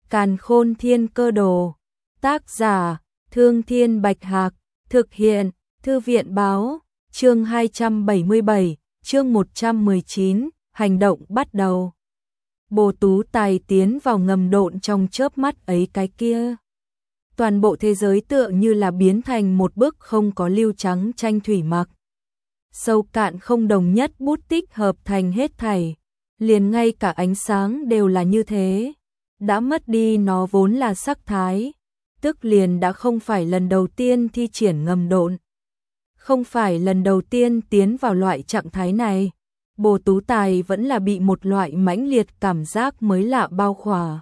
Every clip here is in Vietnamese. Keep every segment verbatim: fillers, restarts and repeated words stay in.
Càn Khôn Thiên Cơ Đồ. Tác giả: Thương Thiên Bạch Hạc. Thực hiện: Thư viện báo. Chương hai trăm bảy mươi bảy, chương một trăm mười chín, hành động bắt đầu. Bồ Tú Tài tiến vào ngầm độn trong chớp mắt ấy cái kia. Toàn bộ thế giới tựa như là biến thành một bức không có lưu trắng tranh thủy mặc. Sâu cạn không đồng nhất, bút tích hợp thành hết thảy. Liền ngay cả ánh sáng đều là như thế. Đã mất đi nó vốn là sắc thái. Tức liền đã không phải lần đầu tiên thi triển ngầm độn. Không phải lần đầu tiên tiến vào loại trạng thái này. Bồ Tú Tài vẫn là bị một loại mãnh liệt cảm giác mới lạ bao khỏa.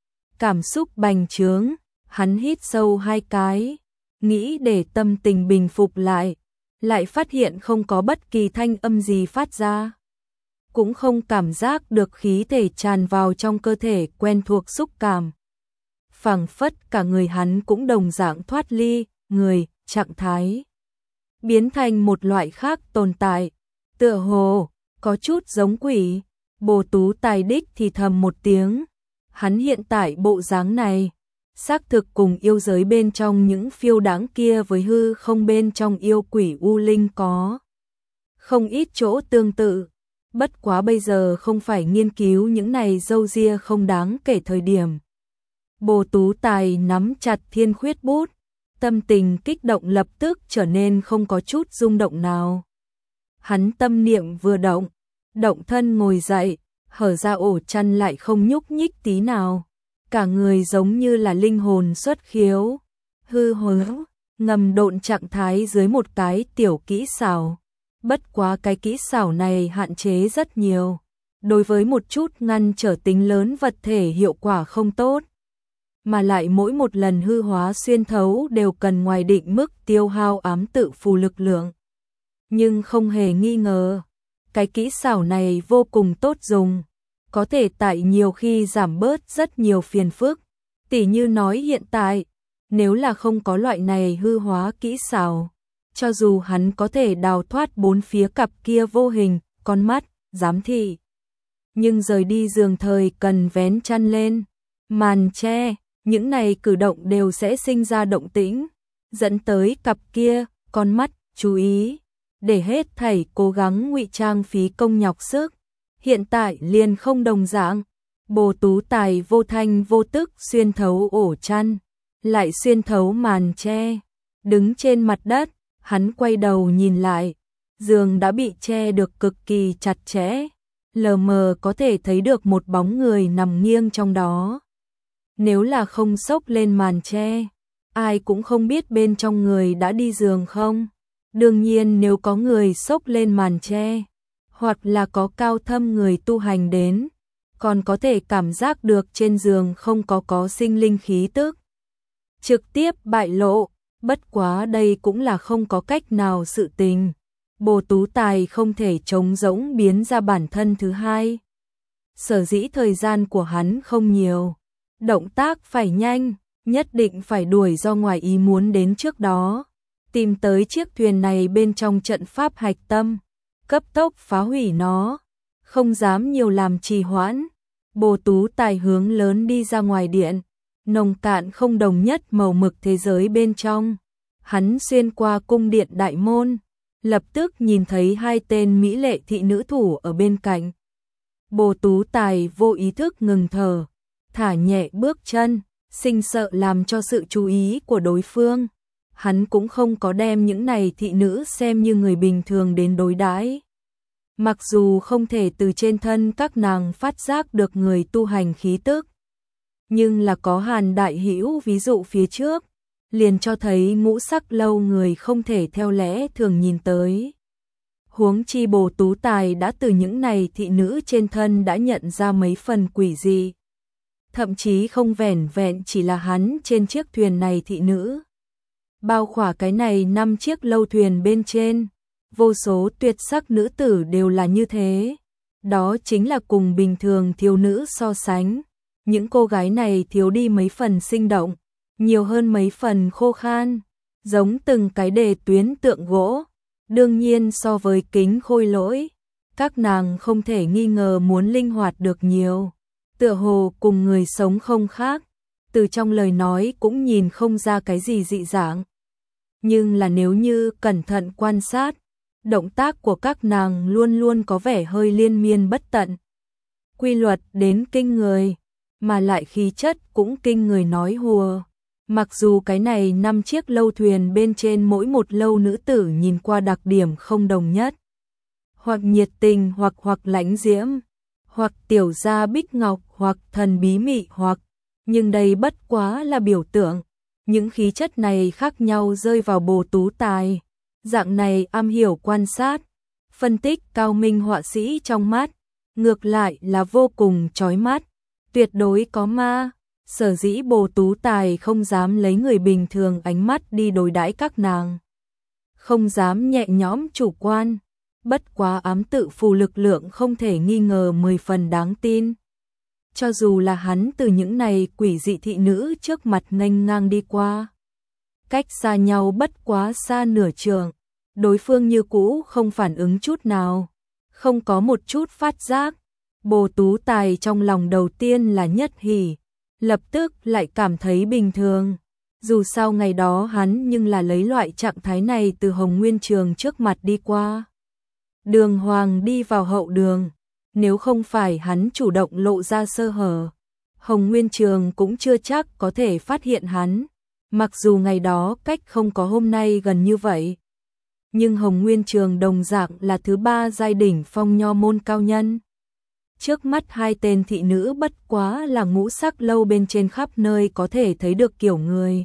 Cảm xúc bành trướng, hắn hít sâu hai cái, nghĩ để tâm tình bình phục lại, lại phát hiện không có bất kỳ thanh âm gì phát ra. Cũng không cảm giác được khí thể tràn vào trong cơ thể quen thuộc xúc cảm. Phảng phất cả người hắn cũng đồng dạng thoát ly, người, trạng thái. Biến thành một loại khác tồn tại, tựa hồ, có chút giống quỷ. Bồ Tú Tài đích thì thầm một tiếng. Hắn hiện tại bộ dáng này, xác thực cùng yêu giới bên trong những phiêu đáng kia với hư không bên trong yêu quỷ u linh có không ít chỗ tương tự. Bất quá bây giờ không phải nghiên cứu những này râu ria không đáng kể thời điểm. Bồ Tú Tài nắm chặt thiên khuyết bút, tâm tình kích động lập tức trở nên không có chút rung động nào. Hắn tâm niệm vừa động, động thân ngồi dậy, hở ra ổ chăn lại không nhúc nhích tí nào. Cả người giống như là linh hồn xuất khiếu, hư hối, ngầm độn trạng thái dưới một cái tiểu kỹ xảo. Bất quá cái kỹ xảo này hạn chế rất nhiều. Đối với một chút ngăn trở tính lớn vật thể hiệu quả không tốt. Mà lại mỗi một lần hư hóa xuyên thấu đều cần ngoài định mức tiêu hao ám tự phù lực lượng. Nhưng không hề nghi ngờ, cái kỹ xảo này vô cùng tốt dùng. Có thể tại nhiều khi giảm bớt rất nhiều phiền phức. Tỉ như nói hiện tại, nếu là không có loại này hư hóa kỹ xảo, cho dù hắn có thể đào thoát bốn phía cặp kia vô hình, con mắt, giám thị. Nhưng rời đi giường thời cần vén chăn lên, màn che, những này cử động đều sẽ sinh ra động tĩnh, dẫn tới cặp kia, con mắt, chú ý, để hết thảy cố gắng ngụy trang phí công nhọc sức. Hiện tại liền không đồng dạng. Bồ Tú Tài vô thanh vô tức xuyên thấu ổ chăn, lại xuyên thấu màn che. Đứng trên mặt đất, hắn quay đầu nhìn lại, giường đã bị che được cực kỳ chặt chẽ, lờ mờ có thể thấy được một bóng người nằm nghiêng trong đó. Nếu là không xốc lên màn che, ai cũng không biết bên trong người đã đi giường không. Đương nhiên nếu có người xốc lên màn che, hoặc là có cao thâm người tu hành đến, còn có thể cảm giác được trên giường không có có sinh linh khí tức. Trực tiếp bại lộ, bất quá đây cũng là không có cách nào sự tình. Bồ Tú Tài không thể trống rỗng biến ra bản thân thứ hai. Sở dĩ thời gian của hắn không nhiều, động tác phải nhanh, nhất định phải đuổi do ngoài ý muốn đến trước đó. Tìm tới chiếc thuyền này bên trong trận pháp hạch tâm, cấp tốc phá hủy nó, không dám nhiều làm trì hoãn. Bồ Tú Tài hướng lớn đi ra ngoài điện, nồng cạn không đồng nhất màu mực thế giới bên trong. Hắn xuyên qua cung điện đại môn, lập tức nhìn thấy hai tên mỹ lệ thị nữ thủ ở bên cạnh. Bồ Tú Tài vô ý thức ngừng thở, thả nhẹ bước chân, sinh sợ làm cho sự chú ý của đối phương. Hắn cũng không có đem những này thị nữ xem như người bình thường đến đối đãi. Mặc dù không thể từ trên thân các nàng phát giác được người tu hành khí tức, nhưng là có Hàn đại hữu ví dụ phía trước, liền cho thấy ngũ sắc lâu người không thể theo lẽ thường nhìn tới. Huống chi Bồ Tú Tài đã từ những này thị nữ trên thân đã nhận ra mấy phần quỷ dị. Thậm chí không vẻn vẹn chỉ là hắn trên chiếc thuyền này thị nữ. Bao khỏa cái này năm chiếc lâu thuyền bên trên, vô số tuyệt sắc nữ tử đều là như thế. Đó chính là cùng bình thường thiếu nữ so sánh. Những cô gái này thiếu đi mấy phần sinh động, nhiều hơn mấy phần khô khan, giống từng cái đề tuyến tượng gỗ. Đương nhiên so với kính khôi lỗi, các nàng không thể nghi ngờ muốn linh hoạt được nhiều. Tựa hồ cùng người sống không khác, từ trong lời nói cũng nhìn không ra cái gì dị dạng. Nhưng là nếu như cẩn thận quan sát, động tác của các nàng luôn luôn có vẻ hơi liên miên bất tận. Quy luật đến kinh người, mà lại khí chất cũng kinh người nói hùa. Mặc dù cái này năm chiếc lâu thuyền bên trên mỗi một lâu nữ tử nhìn qua đặc điểm không đồng nhất. Hoặc nhiệt tình hoặc hoặc lãnh diễm, hoặc tiểu gia bích ngọc hoặc thần bí mị hoặc, nhưng đây bất quá là biểu tượng. Những khí chất này khác nhau rơi vào Bồ Tú Tài. Dạng này am hiểu quan sát, phân tích cao minh họa sĩ trong mắt, ngược lại là vô cùng chói mắt, tuyệt đối có ma. Sở dĩ Bồ Tú Tài không dám lấy người bình thường ánh mắt đi đối đãi các nàng. Không dám nhẹ nhõm chủ quan, bất quá ám tự phù lực lượng không thể nghi ngờ mười phần đáng tin. Cho dù là hắn từ những này quỷ dị thị nữ trước mặt nghênh ngang đi qua, cách xa nhau bất quá xa nửa trượng, đối phương như cũ không phản ứng chút nào, không có một chút phát giác. Bồ Tú Tài trong lòng đầu tiên là nhất hỉ, lập tức lại cảm thấy bình thường. Dù sao ngày đó hắn nhưng là lấy loại trạng thái này từ Hồng Nguyên Trường trước mặt đi qua. Đường Hoàng đi vào hậu đường, nếu không phải hắn chủ động lộ ra sơ hở, Hồng Nguyên Trường cũng chưa chắc có thể phát hiện hắn. Mặc dù ngày đó cách không có hôm nay gần như vậy, nhưng Hồng Nguyên Trường đồng dạng là thứ ba giai đỉnh phong nho môn cao nhân. Trước mắt hai tên thị nữ bất quá là ngũ sắc lâu bên trên khắp nơi có thể thấy được kiểu người.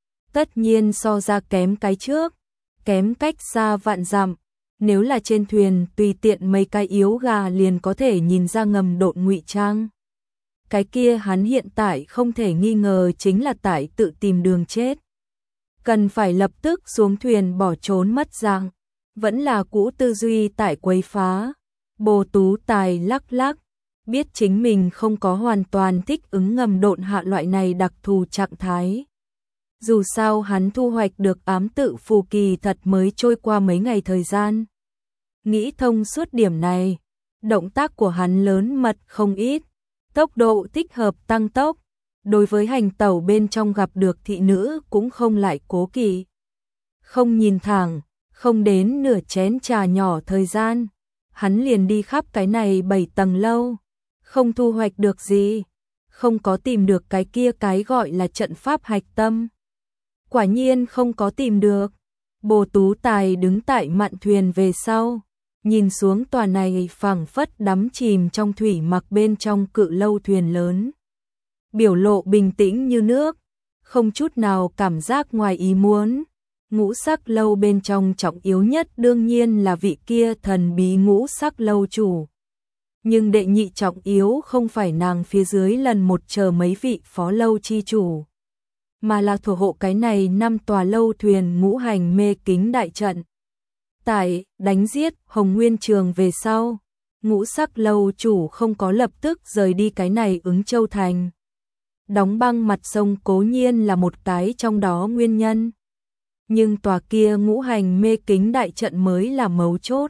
Tất nhiên so ra kém cái trước, kém cách xa vạn dặm. Nếu là trên thuyền tùy tiện mấy cái yếu gà liền có thể nhìn ra ngầm độn ngụy trang. Cái kia hắn hiện tại không thể nghi ngờ chính là tại tự tìm đường chết. Cần phải lập tức xuống thuyền bỏ trốn mất dạng, vẫn là cũ tư duy tại quấy phá. Bồ Tú Tài lắc lắc, biết chính mình không có hoàn toàn thích ứng ngầm độn hạ loại này đặc thù trạng thái. Dù sao hắn thu hoạch được ám tự phù kỳ thật mới trôi qua mấy ngày thời gian. Nghĩ thông suốt điểm này, động tác của hắn lớn mật không ít, tốc độ thích hợp tăng tốc, đối với hành tẩu bên trong gặp được thị nữ cũng không lại cố kỵ. Không nhìn thẳng, không đến nửa chén trà nhỏ thời gian, hắn liền đi khắp cái này bảy tầng lâu, không thu hoạch được gì, không có tìm được cái kia cái gọi là trận pháp hạch tâm. Quả nhiên không có tìm được. Bồ Tú Tài đứng tại mạn thuyền về sau, nhìn xuống tòa này phảng phất đắm chìm trong thủy mặc bên trong cự lâu thuyền lớn. Biểu lộ bình tĩnh như nước, không chút nào cảm giác ngoài ý muốn. Ngũ sắc lâu bên trong trọng yếu nhất đương nhiên là vị kia thần bí ngũ sắc lâu chủ. Nhưng đệ nhị trọng yếu không phải nàng phía dưới lần một chờ mấy vị phó lâu chi chủ, mà là thủ hộ cái này năm tòa lâu thuyền ngũ hành mê kính đại trận. Tại đánh giết Hồng Nguyên Trường về sau, ngũ sắc lâu chủ không có lập tức rời đi cái này Ứng Châu Thành. Đóng băng mặt sông cố nhiên là một cái trong đó nguyên nhân. Nhưng tòa kia ngũ hành mê kính đại trận mới là mấu chốt.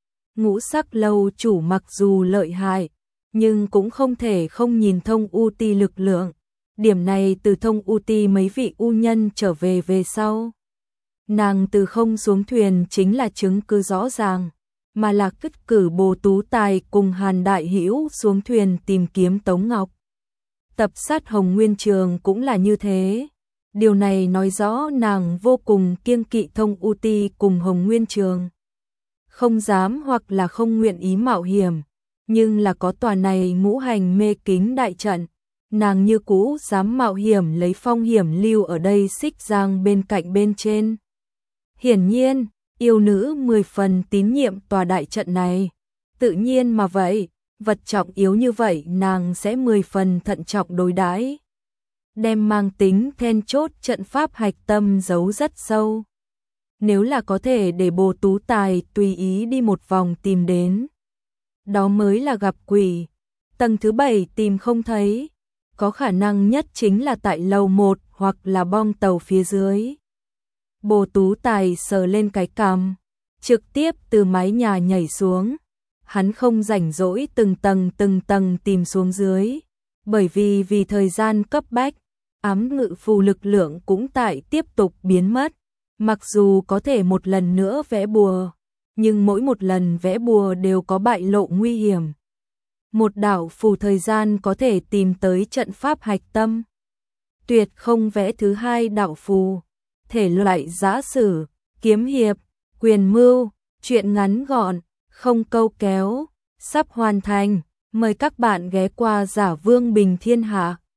Ngũ sắc lâu chủ mặc dù lợi hại, nhưng cũng không thể không nhìn thông U Ti lực lượng. Điểm này từ thông U Ti mấy vị U nhân trở về về sau. Nàng từ không xuống thuyền chính là chứng cứ rõ ràng, mà là cất cử Bồ Tú Tài cùng Hàn Đại Hữu xuống thuyền tìm kiếm Tống Ngọc. Tập sát Hồng Nguyên Trường cũng là như thế. Điều này nói rõ nàng vô cùng kiêng kỵ thông U Ti cùng Hồng Nguyên Trường. Không dám hoặc là không nguyện ý mạo hiểm, nhưng là có tòa này ngũ hành mê kính đại trận. Nàng như cũ dám mạo hiểm lấy phong hiểm lưu ở đây Xích Giang bên cạnh bên trên. Hiển nhiên, yêu nữ mười phần tín nhiệm tòa đại trận này. Tự nhiên mà vậy, vật trọng yếu như vậy nàng sẽ mười phần thận trọng đối đãi, đem mang tính then chốt trận pháp hạch tâm giấu rất sâu. Nếu là có thể để Bồ Tú Tài tùy ý đi một vòng tìm đến, đó mới là gặp quỷ. Tầng thứ bảy tìm không thấy, có khả năng nhất chính là tại lầu một hoặc là bong tàu phía dưới. Bồ Tú Tài sờ lên cái cằm, trực tiếp từ mái nhà nhảy xuống. Hắn không rảnh rỗi từng tầng từng tầng tìm xuống dưới, bởi vì vì thời gian cấp bách, ám ngự phù lực lượng cũng tại tiếp tục biến mất. Mặc dù có thể một lần nữa vẽ bùa, nhưng mỗi một lần vẽ bùa đều có bại lộ nguy hiểm. Một đạo phù thời gian có thể tìm tới trận pháp hạch tâm. Tuyệt không vẽ thứ hai đạo phù. Thể loại giã sử, kiếm hiệp, quyền mưu, truyện ngắn gọn, không câu kéo, sắp hoàn thành. Mời các bạn ghé qua Giả Vương Bình Thiên Hạ.